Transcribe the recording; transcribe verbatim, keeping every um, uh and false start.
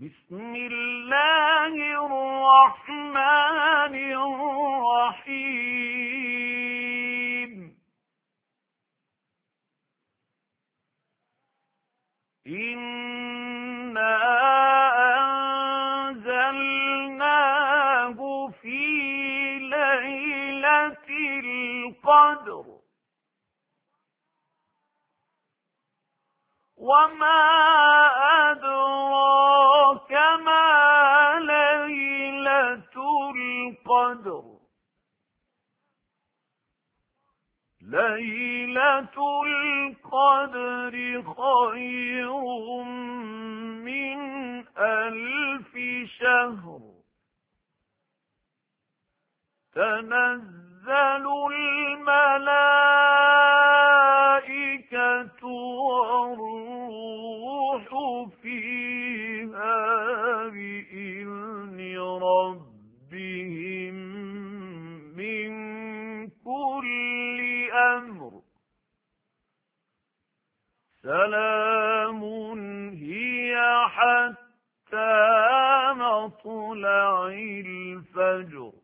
بسم الله الرحمن الرحيم إنا أنزلناه في ليلة القدر وما أدراك ما ليلة القدر ليلة القدر خير من ألف شهر تنزل الملائكة والروح فيها بإذن ربهم من كل أمر سلام هي حتى مطلع الفجر